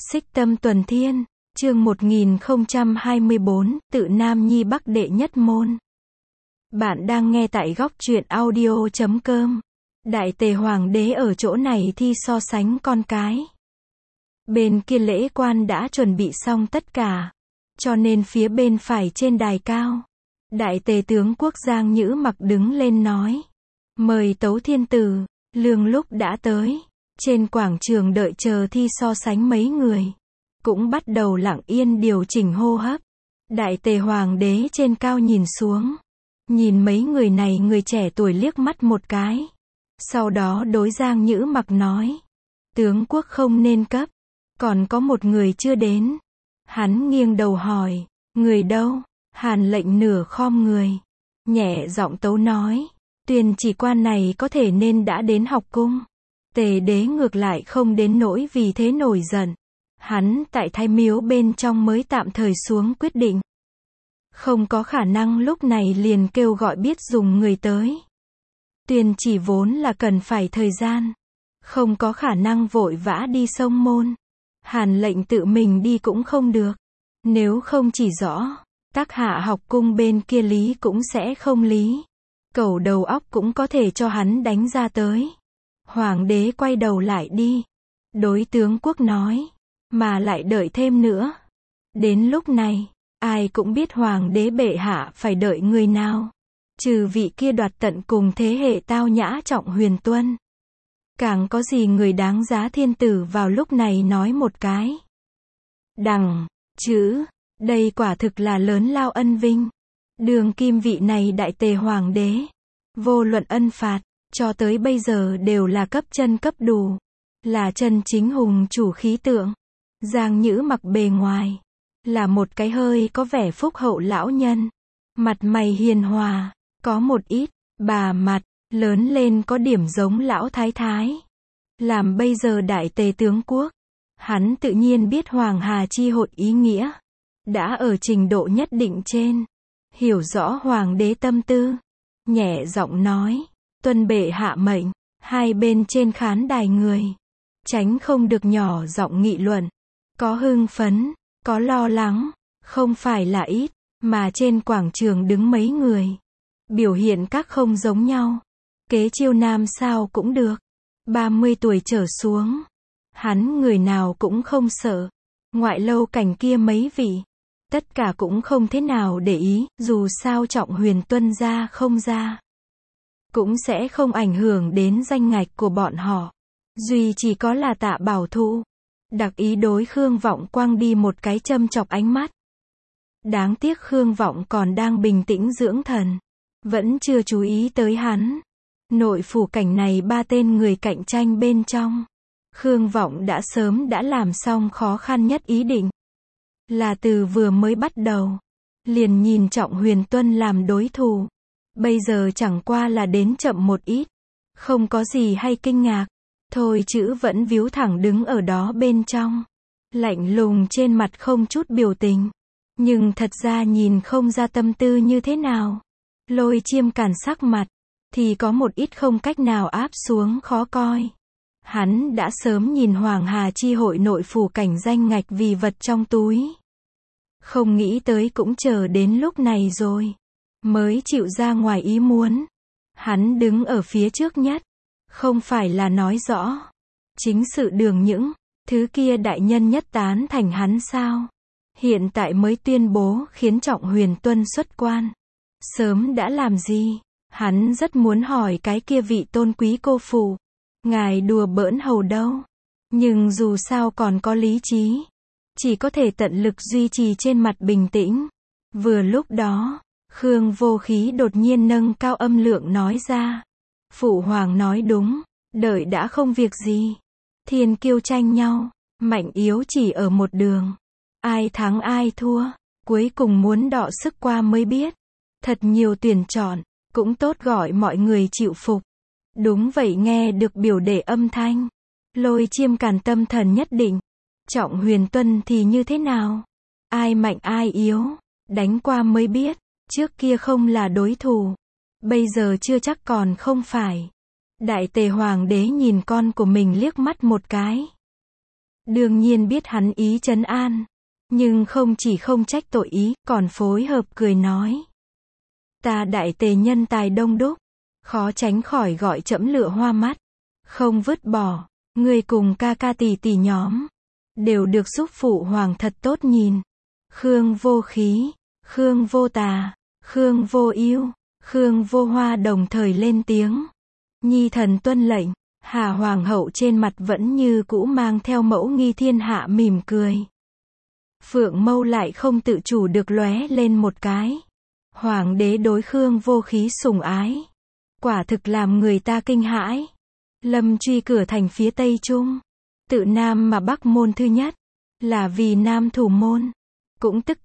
Xích Tâm Tuần Thiên, chương 1024, tự Nam Nhi Bắc đệ nhất môn. Bạn đang nghe tại góc truyện audio.com. Đại tề hoàng đế ở chỗ này thi so sánh con cái. Bên kia lễ quan đã chuẩn bị xong tất cả, cho nên phía bên phải trên đài cao, đại tề tướng quốc Giang Nhữ Mặc đứng lên nói: mời Tấu Thiên Tử. Lương lúc đã tới, trên quảng trường đợi chờ thi so sánh mấy người cũng bắt đầu lặng yên điều chỉnh hô hấp. Đại tề hoàng đế trên cao nhìn xuống, nhìn mấy người này người trẻ tuổi liếc mắt một cái, sau đó đối Giang Nhữ Mặc nói: tướng quốc không nên cấp, còn có một người chưa đến. Hắn nghiêng đầu hỏi: người đâu? Hàn lệnh nửa khom người, nhẹ giọng tấu nói: tuyên chỉ quan này có thể nên đã đến học cung. Tề đế ngược lại không đến nỗi vì thế nổi giận. Hắn tại Thái Miếu bên trong mới tạm thời xuống quyết định, không có khả năng lúc này liền kêu gọi biết dùng người tới. Tuyên chỉ vốn là cần phải thời gian, không có khả năng vội vã đi sông môn. Hàn lệnh tự mình đi cũng không được, nếu không chỉ rõ, tác hạ học cung bên kia lý cũng sẽ không lý. Cẩu đầu óc cũng có thể cho hắn đánh ra tới. Hoàng đế quay đầu lại đi, đối tướng quốc nói: mà lại đợi thêm nữa. Đến lúc này, ai cũng biết hoàng đế bệ hạ phải đợi người nào. Trừ vị kia đoạt tận cùng thế hệ tao nhã Trọng Huyền Tuân, càng có gì người đáng giá thiên tử vào lúc này nói một cái đằng chữ. Đây quả thực là lớn lao ân vinh. Đường kim vị này đại tề hoàng đế, vô luận ân phạt, cho tới bây giờ đều là cấp chân cấp đủ, là chân chính hùng chủ khí tượng. Giang Nhữ Mặc bề ngoài là một cái hơi có vẻ phúc hậu lão nhân, mặt mày hiền hòa, có một ít bà mặt, lớn lên có điểm giống lão thái thái. Làm bây giờ đại tề tướng quốc, hắn tự nhiên biết Hoàng Hà chi hội ý nghĩa, đã ở trình độ nhất định trên hiểu rõ hoàng đế tâm tư, nhẹ giọng nói: tuân bệ hạ mệnh. Hai bên trên khán đài người tránh không được nhỏ giọng nghị luận, có hưng phấn, có lo lắng, không phải là ít, mà trên quảng trường đứng mấy người, biểu hiện các không giống nhau. Kế Chiêu Nam sao cũng được, 30 tuổi trở xuống, hắn người nào cũng không sợ. Ngoại lâu cảnh kia mấy vị, tất cả cũng không thế nào để ý, dù sao Trọng Huyền Tuân ra không ra, cũng sẽ không ảnh hưởng đến danh ngạch của bọn họ. Duy chỉ có là Tạ Bảo Thụ, đặc ý đối Khương Vọng quang đi một cái châm chọc ánh mắt. Đáng tiếc Khương Vọng còn đang bình tĩnh dưỡng thần, vẫn chưa chú ý tới hắn. Nội phủ cảnh này ba tên người cạnh tranh bên trong, Khương Vọng đã sớm đã làm xong khó khăn nhất ý định. Là từ vừa mới bắt đầu, liền nhìn Trọng Huyền Tuân làm đối thủ. Bây giờ chẳng qua là đến chậm một ít, không có gì hay kinh ngạc. Thôi chữ vẫn víu thẳng đứng ở đó bên trong, lạnh lùng trên mặt không chút biểu tình. Nhưng thật ra nhìn không ra tâm tư như thế nào. Lôi Chiêm Càn sắc mặt, thì có một ít không cách nào áp xuống khó coi. Hắn đã sớm nhìn Hoàng Hà chi hội nội phủ cảnh danh ngạch vì vật trong túi. Không nghĩ tới cũng chờ đến lúc này rồi, mới chịu ra ngoài ý muốn. Hắn đứng ở phía trước nhất, không phải là nói rõ chính sự đường những thứ kia đại nhân nhất tán thành hắn sao? Hiện tại mới tuyên bố khiến Trọng Huyền Tuân xuất quan. Sớm đã làm gì? Hắn rất muốn hỏi cái kia vị tôn quý cô phụ, ngài đùa bỡn hầu đâu. Nhưng dù sao còn có lý trí, chỉ có thể tận lực duy trì trên mặt bình tĩnh. Vừa lúc đó, Khương Vô Khí đột nhiên nâng cao âm lượng nói ra: phụ hoàng nói đúng, đợi đã không việc gì. Thiên kiêu tranh nhau, mạnh yếu chỉ ở một đường, ai thắng ai thua, cuối cùng muốn đọ sức qua mới biết. Thật nhiều tuyển chọn, cũng tốt gọi mọi người chịu phục. Đúng vậy, nghe được biểu đệ âm thanh, Lôi Chiêm Càn tâm thần nhất định. Trọng Huyền Tuân thì như thế nào? Ai mạnh ai yếu, đánh qua mới biết. Trước kia không là đối thủ, bây giờ chưa chắc còn không phải. Đại tề hoàng đế nhìn con của mình liếc mắt một cái, Đương nhiên biết hắn ý trấn an, nhưng không chỉ không trách tội ý, còn phối hợp cười nói. Ta đại tề nhân tài đông đúc, khó tránh khỏi gọi trẫm lựa hoa mắt, không vứt bỏ, ngươi cùng ca ca tỷ tỷ nhóm, đều được giúp phụ hoàng thật tốt nhìn. Khương Vô Khí, Khương Vô Tà, Khương Vô Ưu, Khương Vô Hoa đồng thời lên tiếng. Nhi thần tuân lệnh. Hà hoàng hậu trên mặt vẫn như cũ mang theo mẫu nghi thiên hạ mỉm cười. Phượng mâu lại không tự chủ được lóe lên một cái. Hoàng đế đối Khương Vô Khí sủng ái, quả thực làm người ta kinh hãi. Lâm truy cửa thành phía Tây Trung, tự Nam mà Bắc môn thứ nhất, là vì Nam thủ môn, cũng tức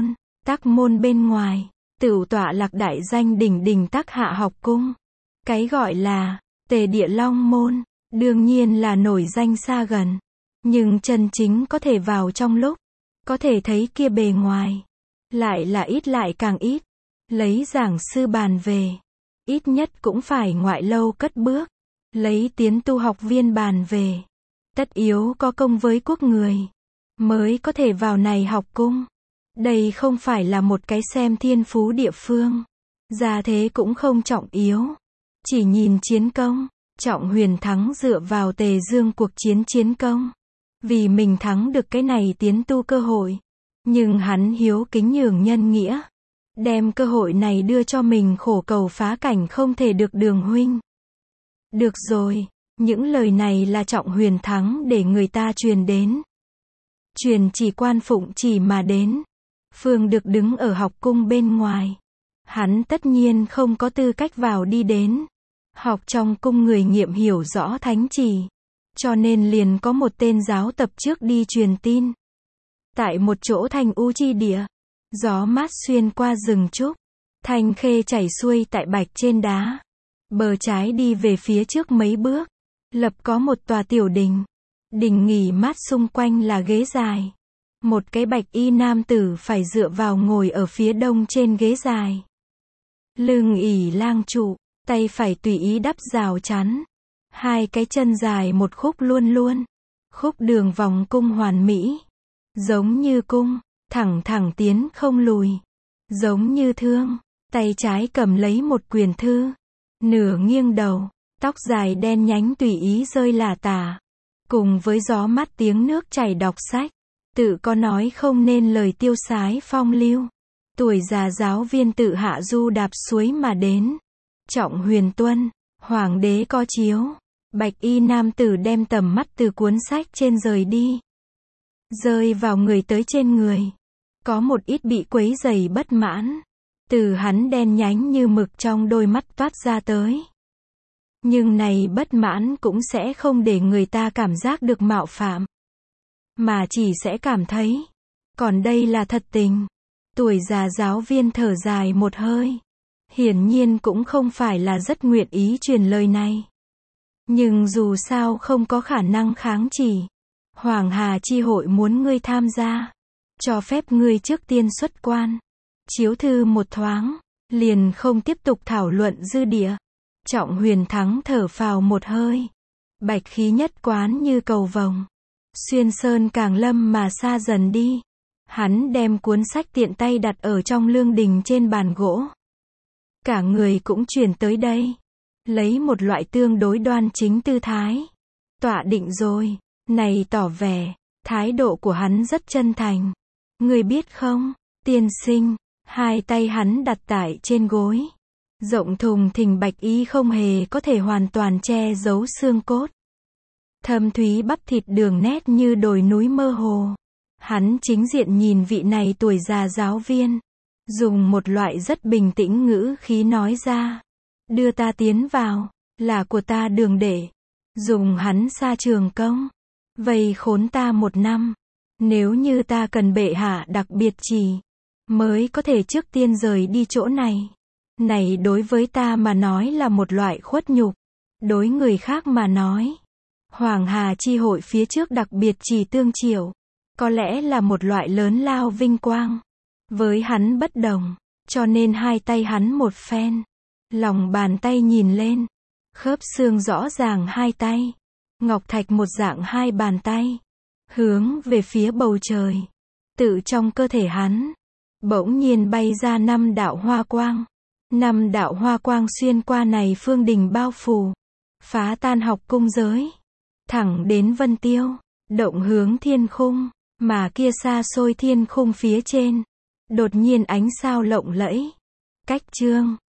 Tắc môn bên ngoài, tửu tọa lạc đại danh đỉnh đỉnh Tắc Hạ học cung. Cái gọi là Tề Địa Long môn, đương nhiên là nổi danh xa gần, nhưng chân chính có thể vào trong lúc, có thể thấy kia bề ngoài, lại là ít lại càng ít. Lấy giảng sư bàn về, ít nhất cũng phải ngoại lâu cất bước. Lấy tiến tu học viên bàn về, tất yếu có công với quốc người, mới có thể vào này học cung. Đây không phải là một cái xem thiên phú địa phương, gia thế cũng không trọng yếu. Chỉ nhìn chiến công, Trọng Huyền Thắng dựa vào Tề Dương cuộc chiến công, vì mình thắng được cái này tiến tu cơ hội. Nhưng hắn hiếu kính nhường nhân nghĩa, đem cơ hội này đưa cho mình khổ cầu phá cảnh không thể được Đường huynh. Được rồi, những lời này là Trọng Huyền Thắng để người ta truyền đến. Truyền chỉ quan phụng chỉ mà đến. Phương Được đứng ở học cung bên ngoài. Hắn tất nhiên không có tư cách vào đi đến. Học trong cung người nghiệm hiểu rõ thánh chỉ, cho nên liền có một tên giáo tập trước đi truyền tin. Tại một chỗ thành u chi địa, gió mát xuyên qua rừng trúc, thanh khê chảy xuôi tại bạch trên đá. Bờ trái đi về phía trước mấy bước, lập có một tòa tiểu đình. Đình nghỉ mát xung quanh là ghế dài. Một cái bạch y nam tử phải dựa vào ngồi ở phía đông trên ghế dài. Lưng ỷ lang trụ, tay phải tùy ý đắp rào chắn. Hai cái chân dài một khúc luôn luôn. Khúc đường vòng cung hoàn mỹ. Giống như cung, thẳng thẳng tiến không lùi. Giống như thương, tay trái cầm lấy một quyển thư. Nửa nghiêng đầu, tóc dài đen nhánh tùy ý rơi lả tả. Cùng với gió mát tiếng nước chảy đọc sách. Tự có nói không nên lời tiêu sái phong lưu. Tuổi già giáo viên tự hạ du đạp suối mà đến. Trọng Huyền tuân, hoàng đế có chiếu. Bạch y nam tử đem tầm mắt từ cuốn sách trên rời đi. Rơi vào người tới trên người. Có một ít bị quấy rầy bất mãn. Từ hắn đen nhánh như mực trong đôi mắt toát ra tới. Nhưng này bất mãn cũng sẽ không để người ta cảm giác được mạo phạm. Mà chỉ sẽ cảm thấy. Còn đây là thật tình. Tuổi già giáo viên thở dài một hơi. Hiển nhiên cũng không phải là rất nguyện ý truyền lời này. Nhưng dù sao không có khả năng kháng chỉ. Hoàng Hà chi hội muốn ngươi tham gia. Cho phép ngươi trước tiên xuất quan. Chiếu thư một thoáng. Liền không tiếp tục thảo luận dư địa. Trọng Huyền Thắng thở phào một hơi. Bạch khí nhất quán như cầu vồng. Xuyên sơn càng lâm mà xa dần đi. Hắn đem cuốn sách tiện tay đặt ở trong lương đình trên bàn gỗ. Cả người cũng chuyển tới đây. Lấy một loại tương đối đoan chính tư thái. Tọa định rồi. Này tỏ vẻ, thái độ của hắn rất chân thành. Người biết không, tiên sinh, hai tay hắn đặt tại trên gối. Rộng thùng thình bạch y không hề có thể hoàn toàn che giấu xương cốt. Thâm thúy bắp thịt đường nét như đồi núi mơ hồ. Hắn chính diện nhìn vị này tuổi già giáo viên. Dùng một loại rất bình tĩnh ngữ khí nói ra. Đưa ta tiến vào, là của ta đường đệ. Dùng hắn xa trường công. Vây khốn ta 1 năm. Nếu như ta cần bệ hạ đặc biệt chỉ, mới có thể trước tiên rời đi chỗ này. Này đối với ta mà nói là một loại khuất nhục. Đối người khác mà nói. Hoàng Hà chi hội phía trước đặc biệt chỉ tương triệu. Có lẽ là một loại lớn lao vinh quang. Với hắn bất đồng. Cho nên hai tay hắn một phen. Lòng bàn tay nhìn lên. Khớp xương rõ ràng hai tay. Ngọc thạch một dạng hai bàn tay. hướng về phía bầu trời. Tự trong cơ thể hắn, bỗng nhiên bay ra 5 đạo hoa quang. 5 đạo hoa quang xuyên qua này phương đình bao phủ, phá tan học cung giới, thẳng đến Vân Tiêu, động hướng thiên khung, mà kia xa xôi thiên khung phía trên, đột nhiên ánh sao lộng lẫy. Cách chương